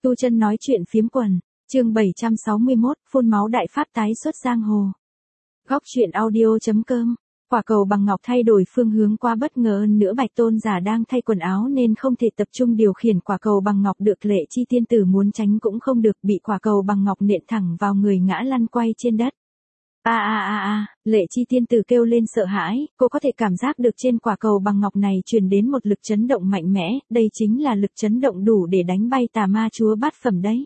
Tu Chân nói chuyện phiếm quần, chương 761, phun máu đại pháp tái xuất giang hồ. Góc truyện audio.com. Quả cầu bằng ngọc thay đổi phương hướng qua bất ngờ hơn nữa Bạch Tôn giả đang thay quần áo nên không thể tập trung điều khiển quả cầu bằng ngọc được. Lệ Chi tiên tử muốn tránh cũng không được, bị quả cầu bằng ngọc nện thẳng vào người, ngã lăn quay trên đất. Lệ Chi tiên tử kêu lên sợ hãi, cô có thể cảm giác được trên quả cầu bằng ngọc này truyền đến một lực chấn động mạnh mẽ, đây chính là lực chấn động đủ để đánh bay tà ma chúa bát phẩm đấy.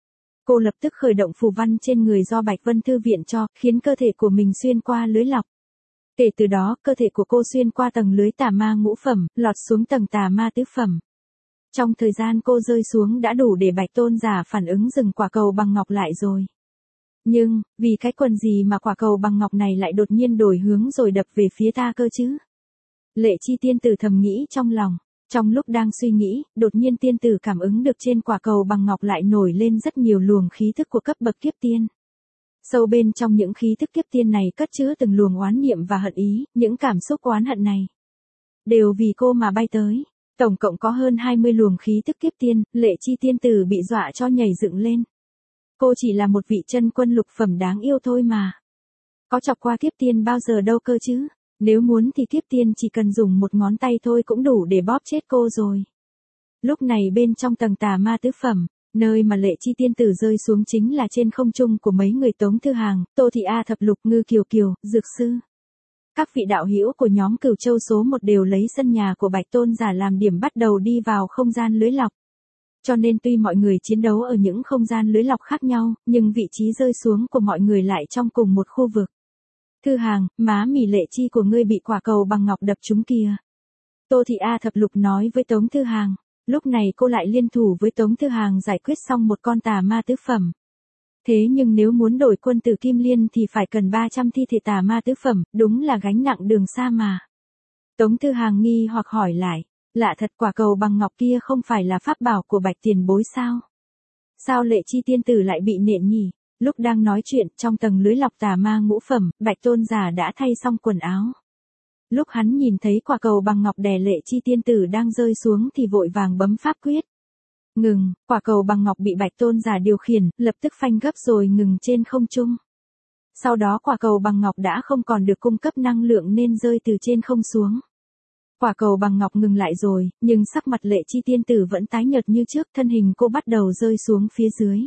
Cô lập tức khởi động phù văn trên người do Bạch Vân Thư viện cho, khiến cơ thể của mình xuyên qua lưới lọc. Kể từ đó, cơ thể của cô xuyên qua tầng lưới tà ma ngũ phẩm, lọt xuống tầng tà ma tứ phẩm. Trong thời gian cô rơi xuống đã đủ để Bạch Tôn giả phản ứng dừng quả cầu bằng ngọc lại rồi. Nhưng, vì cái quần gì mà quả cầu bằng ngọc này lại đột nhiên đổi hướng rồi đập về phía ta cơ chứ? Lệ Chi tiên tử thầm nghĩ trong lòng. Trong lúc đang suy nghĩ, đột nhiên tiên tử cảm ứng được trên quả cầu bằng ngọc lại nổi lên rất nhiều luồng khí thức của cấp bậc kiếp tiên. Sâu bên trong những khí thức kiếp tiên này cất chứa từng luồng oán niệm và hận ý, những cảm xúc oán hận này đều vì cô mà bay tới. Tổng cộng có hơn 20 luồng khí thức kiếp tiên, Lệ Chi tiên tử bị dọa cho nhảy dựng lên. Cô chỉ là một vị chân quân lục phẩm đáng yêu thôi mà. Có chọc qua kiếp tiên bao giờ đâu cơ chứ. Nếu muốn thì kiếp tiên chỉ cần dùng một ngón tay thôi cũng đủ để bóp chết cô rồi. Lúc này bên trong tầng tà ma tứ phẩm, nơi mà Lệ Chi tiên tử rơi xuống chính là trên không trung của mấy người Tống Thư Hàng, Tô Thị A Thập Lục, Ngư Kiều Kiều, Dược Sư. Các vị đạo hữu của nhóm Cửu Châu số 1 đều lấy sân nhà của Bạch Tôn giả làm điểm bắt đầu đi vào không gian lưới lọc. Cho nên tuy mọi người chiến đấu ở những không gian lưới lọc khác nhau, nhưng vị trí rơi xuống của mọi người lại trong cùng một khu vực. Thư Hàng, má mì Lệ Chi của ngươi bị quả cầu bằng ngọc đập trúng kìa. Tô Thị A Thập Lục nói với Tống Thư Hàng. Lúc này cô lại liên thủ với Tống Thư Hàng giải quyết xong một con tà ma tứ phẩm. Thế nhưng nếu muốn đổi quân tử Kim Liên thì phải cần 300 thi thể tà ma tứ phẩm, đúng là gánh nặng đường xa mà. Tống Thư Hàng nghi hoặc hỏi lại, lạ thật, quả cầu bằng ngọc kia không phải là pháp bảo của Bạch tiền bối sao? Sao Lệ Chi tiên tử lại bị nện nhỉ? Lúc đang nói chuyện, trong tầng lưới lọc tà ma ngũ phẩm, Bạch Tôn giả đã thay xong quần áo. Lúc hắn nhìn thấy quả cầu bằng ngọc đè Lệ Chi tiên tử đang rơi xuống thì vội vàng bấm pháp quyết. Ngừng, quả cầu bằng ngọc bị Bạch Tôn giả điều khiển, lập tức phanh gấp rồi ngừng trên không trung. Sau đó quả cầu bằng ngọc đã không còn được cung cấp năng lượng nên rơi từ trên không xuống. Quả cầu bằng ngọc ngừng lại rồi, nhưng sắc mặt Lệ Chi tiên tử vẫn tái nhợt như trước, thân hình cô bắt đầu rơi xuống phía dưới.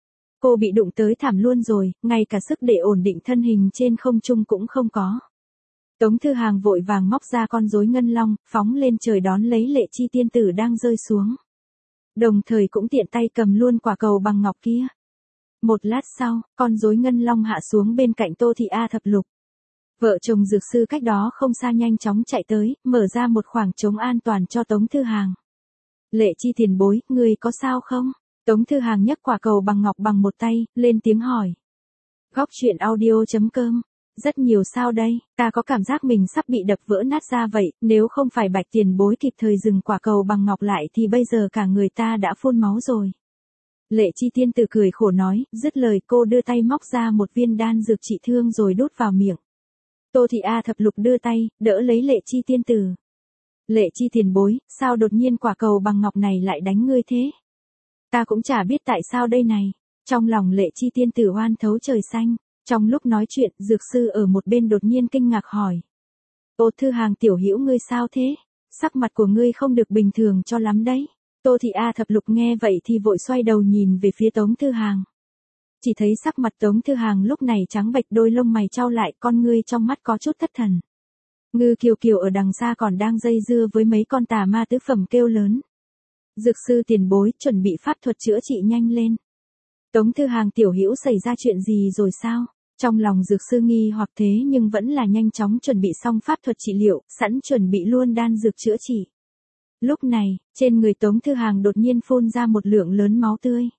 Cô bị đụng tới thảm luôn rồi, ngay cả sức để ổn định thân hình trên không trung cũng không có. Tống Thư Hàng vội vàng móc ra con rối ngân long, phóng lên trời đón lấy Lệ Chi tiên tử đang rơi xuống. Đồng thời cũng tiện tay cầm luôn quả cầu bằng ngọc kia. Một lát sau, con rối ngân long hạ xuống bên cạnh Tô Thị A Thập Lục. Vợ chồng Dược Sư cách đó không xa nhanh chóng chạy tới, mở ra một khoảng trống an toàn cho Tống Thư Hàng. Lệ Chi tiền bối, người có sao không? Tống Thư Hàng nhấc quả cầu bằng ngọc bằng một tay, lên tiếng hỏi. Góc truyện audio.com. Rất nhiều sao đây, ta có cảm giác mình sắp bị đập vỡ nát ra vậy, nếu không phải Bạch tiền bối kịp thời dừng quả cầu bằng ngọc lại thì bây giờ cả người ta đã phun máu rồi. Lệ Chi tiên tử cười khổ nói, dứt lời cô đưa tay móc ra một viên đan dược trị thương rồi đút vào miệng. Tô Thị A Thập Lục đưa tay, đỡ lấy Lệ Chi tiên tử. Lệ Chi tiền bối, sao đột nhiên quả cầu bằng ngọc này lại đánh ngươi thế? Ta cũng chả biết tại sao đây này. Trong lòng Lệ Chi tiên tử oan thấu trời xanh. Trong lúc nói chuyện, Dược Sư ở một bên đột nhiên kinh ngạc hỏi. Ô Thư Hàng tiểu hữu ngươi sao thế? Sắc mặt của ngươi không được bình thường cho lắm đấy. Tô Thị A Thập Lục nghe vậy thì vội xoay đầu nhìn về phía Tống Thư Hàng. Chỉ thấy sắc mặt Tống Thư Hàng lúc này trắng bệch, đôi lông mày chau lại, con ngươi trong mắt có chút thất thần. Ngư Kiều Kiều ở đằng xa còn đang dây dưa với mấy con tà ma tứ phẩm kêu lớn. Dược Sư tiền bối, chuẩn bị pháp thuật chữa trị nhanh lên. Tống Thư Hàng tiểu hữu xảy ra chuyện gì rồi sao? Trong lòng Dược Sư nghi hoặc thế nhưng vẫn là nhanh chóng chuẩn bị xong pháp thuật trị liệu, sẵn chuẩn bị luôn đan dược chữa trị. Lúc này, trên người Tống Thư Hàng đột nhiên phun ra một lượng lớn máu tươi.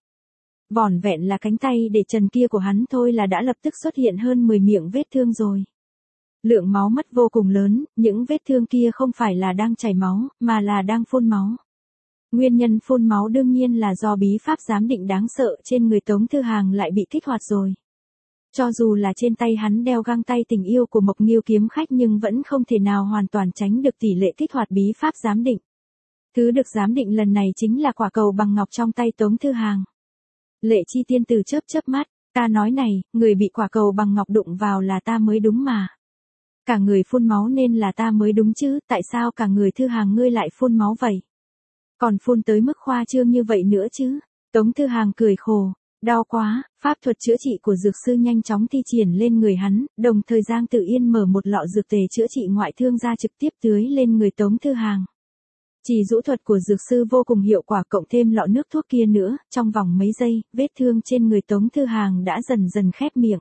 Vỏn vẹn là cánh tay để trần kia của hắn thôi là đã lập tức xuất hiện hơn 10 miệng vết thương rồi. Lượng máu mất vô cùng lớn, những vết thương kia không phải là đang chảy máu, mà là đang phun máu. Nguyên nhân phun máu đương nhiên là do bí pháp giám định đáng sợ trên người Tống Thư Hàng lại bị kích hoạt rồi. Cho dù là trên tay hắn đeo găng tay tình yêu của Mộc Nghiêu kiếm khách nhưng vẫn không thể nào hoàn toàn tránh được tỷ lệ kích hoạt bí pháp giám định. Thứ được giám định lần này chính là quả cầu bằng ngọc trong tay Tống Thư Hàng. Lệ Chi tiên tử chớp chớp mắt, ta nói này, người bị quả cầu bằng ngọc đụng vào là ta mới đúng mà. Cả người phun máu nên là ta mới đúng chứ, tại sao cả người Thư Hàng ngươi lại phun máu vậy? Còn phun tới mức khoa trương như vậy nữa chứ? Tống Thư Hàng cười khổ, đau quá, pháp thuật chữa trị của dược sư nhanh chóng thi triển lên người hắn, đồng thời Giang Tự Yên mở một lọ dược tề chữa trị ngoại thương ra trực tiếp tưới lên người Tống Thư Hàng. Chỉ rũ thuật của dược sư vô cùng hiệu quả, cộng thêm lọ nước thuốc kia nữa, trong vòng mấy giây, vết thương trên người Tống Thư Hàng đã dần dần khép miệng.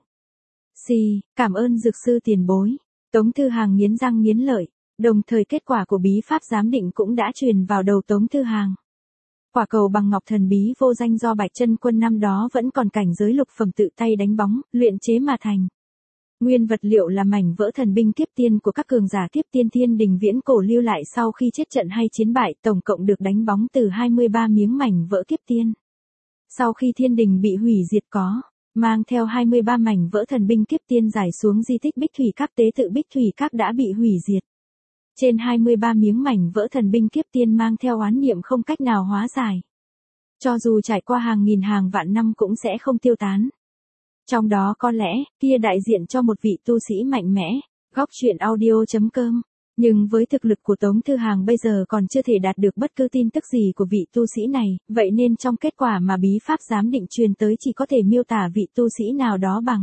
Xì, cảm ơn dược sư tiền bối. Tống Thư Hàng nghiến răng nghiến lợi, đồng thời kết quả của bí pháp giám định cũng đã truyền vào đầu Tống Thư Hàng. Quả cầu bằng ngọc thần bí vô danh do Bạch Chân Quân năm đó vẫn còn cảnh giới lục phẩm tự tay đánh bóng, luyện chế mà thành. Nguyên vật liệu là mảnh vỡ thần binh kiếp tiên của các cường giả kiếp tiên thiên đình viễn cổ lưu lại sau khi chết trận hay chiến bại, tổng cộng được đánh bóng từ 23 miếng mảnh vỡ kiếp tiên. Sau khi thiên đình bị hủy diệt có, mang theo 23 mảnh vỡ thần binh kiếp tiên giải xuống di tích Bích Thủy Các, tế tự Bích Thủy Các đã bị hủy diệt. Trên 23 miếng mảnh vỡ thần binh kiếp tiên mang theo oán niệm không cách nào hóa giải. Cho dù trải qua hàng nghìn hàng vạn năm cũng sẽ không tiêu tán. Trong đó có lẽ, kia đại diện cho một vị tu sĩ mạnh mẽ. Góc truyện audio.com. Nhưng với thực lực của Tống Thư Hàng bây giờ còn chưa thể đạt được bất cứ tin tức gì của vị tu sĩ này, vậy nên trong kết quả mà bí pháp giám định truyền tới chỉ có thể miêu tả vị tu sĩ nào đó bằng.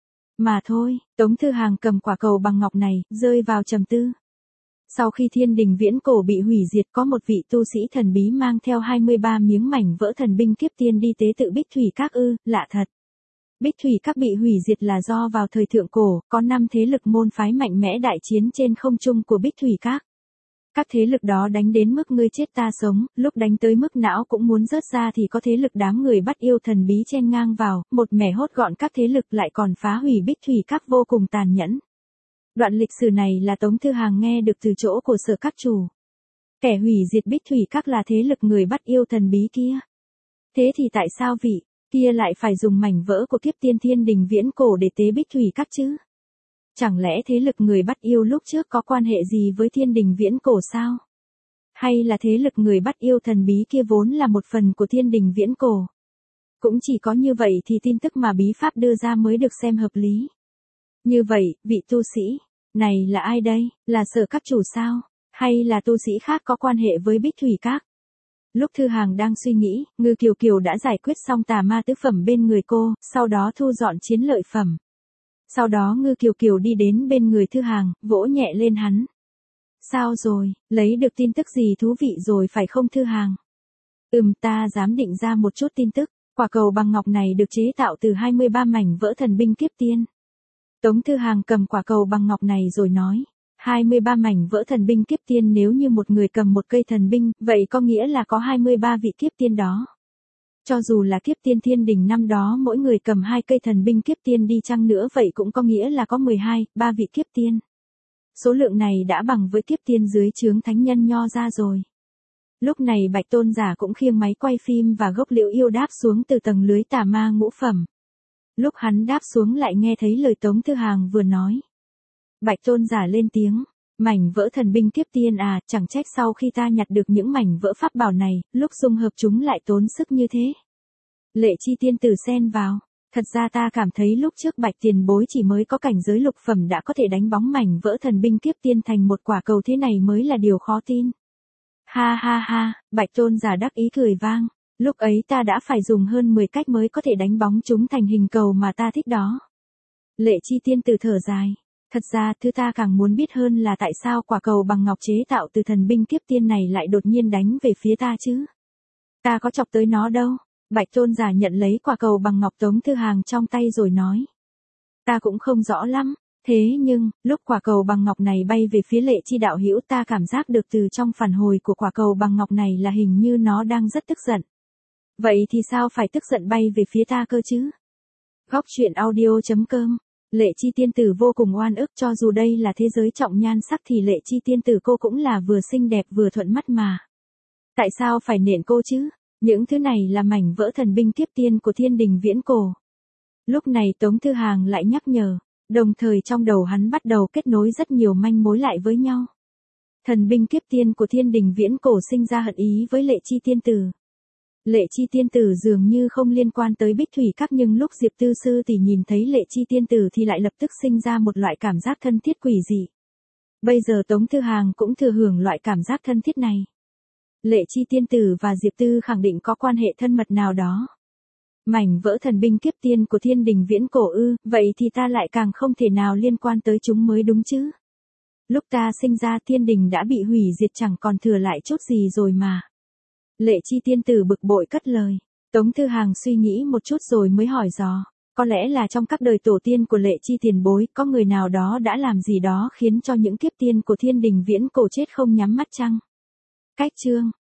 Mà thôi, Tống Thư Hàng cầm quả cầu bằng ngọc này, rơi vào trầm tư. Sau khi thiên đình viễn cổ bị hủy diệt, có một vị tu sĩ thần bí mang theo 23 miếng mảnh vỡ thần binh kiếp tiên đi tế tự Bích Thủy Các ư, lạ thật. Bích Thủy Các bị hủy diệt là do vào thời thượng cổ, có 5 thế lực môn phái mạnh mẽ đại chiến trên không trung của Bích Thủy Các. Các thế lực đó đánh đến mức ngươi chết ta sống, lúc đánh tới mức não cũng muốn rớt ra thì có thế lực đám người bắt yêu thần bí chen ngang vào, một mẻ hốt gọn các thế lực, lại còn phá hủy Bích Thủy Các vô cùng tàn nhẫn. Đoạn lịch sử này là Tống Thư Hàng nghe được từ chỗ của Sở Các chủ. Kẻ hủy diệt Bích Thủy Các là thế lực người bắt yêu thần bí kia. Thế thì tại sao vị kia lại phải dùng mảnh vỡ của kiếp tiên thiên đình viễn cổ để tế Bích Thủy Các chứ? Chẳng lẽ thế lực người bắt yêu lúc trước có quan hệ gì với thiên đình viễn cổ sao? Hay là thế lực người bắt yêu thần bí kia vốn là một phần của thiên đình viễn cổ? Cũng chỉ có như vậy thì tin tức mà bí pháp đưa ra mới được xem hợp lý. Như vậy, vị tu sĩ này là ai đây? Là Sở Các chủ sao? Hay là tu sĩ khác có quan hệ với Bích Thủy Các? Lúc Thư Hàng đang suy nghĩ, Ngư Kiều Kiều đã giải quyết xong tà ma tứ phẩm bên người cô, sau đó thu dọn chiến lợi phẩm. Sau đó Ngư Kiều Kiều đi đến bên người Thư Hàng, vỗ nhẹ lên hắn. Sao rồi, lấy được tin tức gì thú vị rồi phải không Thư Hàng? Ta dám định ra một chút tin tức. Quả cầu bằng ngọc này được chế tạo từ 23 mảnh vỡ thần binh kiếp tiên. Tống Thư Hàng cầm quả cầu bằng ngọc này rồi nói. 23 mảnh vỡ thần binh kiếp tiên, nếu như một người cầm một cây thần binh, vậy có nghĩa là có 23 vị kiếp tiên đó. Cho dù là kiếp tiên thiên đình năm đó mỗi người cầm 2 cây thần binh kiếp tiên đi chăng nữa, vậy cũng có nghĩa là có 3 vị kiếp tiên. Số lượng này đã bằng với kiếp tiên dưới trướng thánh nhân Nho ra rồi. Lúc này Bạch Tôn giả cũng khiêng máy quay phim và gốc liễu yêu đáp xuống từ tầng lưới tà ma ngũ phẩm. Lúc hắn đáp xuống lại nghe thấy lời Tống Thư Hàng vừa nói. Bạch Tôn giả lên tiếng, mảnh vỡ thần binh kiếp tiên à, chẳng trách sau khi ta nhặt được những mảnh vỡ pháp bảo này, lúc dung hợp chúng lại tốn sức như thế. Lệ Chi tiên tử xen vào, thật ra ta cảm thấy lúc trước Bạch tiền bối chỉ mới có cảnh giới lục phẩm đã có thể đánh bóng mảnh vỡ thần binh kiếp tiên thành một quả cầu thế này mới là điều khó tin. Ha ha ha, Bạch Tôn giả đắc ý cười vang, lúc ấy ta đã phải dùng hơn 10 cách mới có thể đánh bóng chúng thành hình cầu mà ta thích đó. Lệ Chi tiên tử thở dài. Thật ra thứ ta càng muốn biết hơn là tại sao quả cầu bằng ngọc chế tạo từ thần binh kiếp tiên này lại đột nhiên đánh về phía ta chứ. Ta có chọc tới nó đâu. Bạch Tôn giả nhận lấy quả cầu bằng ngọc Tống Thư Hàng trong tay rồi nói. Ta cũng không rõ lắm. Thế nhưng, lúc quả cầu bằng ngọc này bay về phía Lệ Chi đạo hữu, ta cảm giác được từ trong phản hồi của quả cầu bằng ngọc này là hình như nó đang rất tức giận. Vậy thì sao phải tức giận bay về phía ta cơ chứ? Góc truyện audio.com. Lệ Chi tiên tử vô cùng oan ức, cho dù đây là thế giới trọng nhan sắc thì Lệ Chi tiên tử cô cũng là vừa xinh đẹp vừa thuận mắt mà. Tại sao phải nện cô chứ? Những thứ này là mảnh vỡ thần binh kiếp tiên của thiên đình viễn cổ. Lúc này Tống Thư Hàng lại nhắc nhở, đồng thời trong đầu hắn bắt đầu kết nối rất nhiều manh mối lại với nhau. Thần binh kiếp tiên của thiên đình viễn cổ sinh ra hận ý với Lệ Chi tiên tử. Lệ Chi tiên tử dường như không liên quan tới Bích Thủy Các, nhưng lúc Diệp Tư sư tỷ nhìn thấy Lệ Chi tiên tử thì lại lập tức sinh ra một loại cảm giác thân thiết quỷ dị. Bây giờ Tống Thư Hàng cũng thừa hưởng loại cảm giác thân thiết này. Lệ Chi tiên tử và Diệp Tư khẳng định có quan hệ thân mật nào đó. Mảnh vỡ thần binh kiếp tiên của thiên đình viễn cổ ư, vậy thì ta lại càng không thể nào liên quan tới chúng mới đúng chứ. Lúc ta sinh ra thiên đình đã bị hủy diệt, chẳng còn thừa lại chút gì rồi mà. Lệ Chi tiên tử bực bội cất lời. Tống Thư Hàng suy nghĩ một chút rồi mới hỏi dò. Có lẽ là trong các đời tổ tiên của Lệ Chi tiền bối, có người nào đó đã làm gì đó khiến cho những kiếp tiên của thiên đình viễn cổ chết không nhắm mắt chăng? Cách chương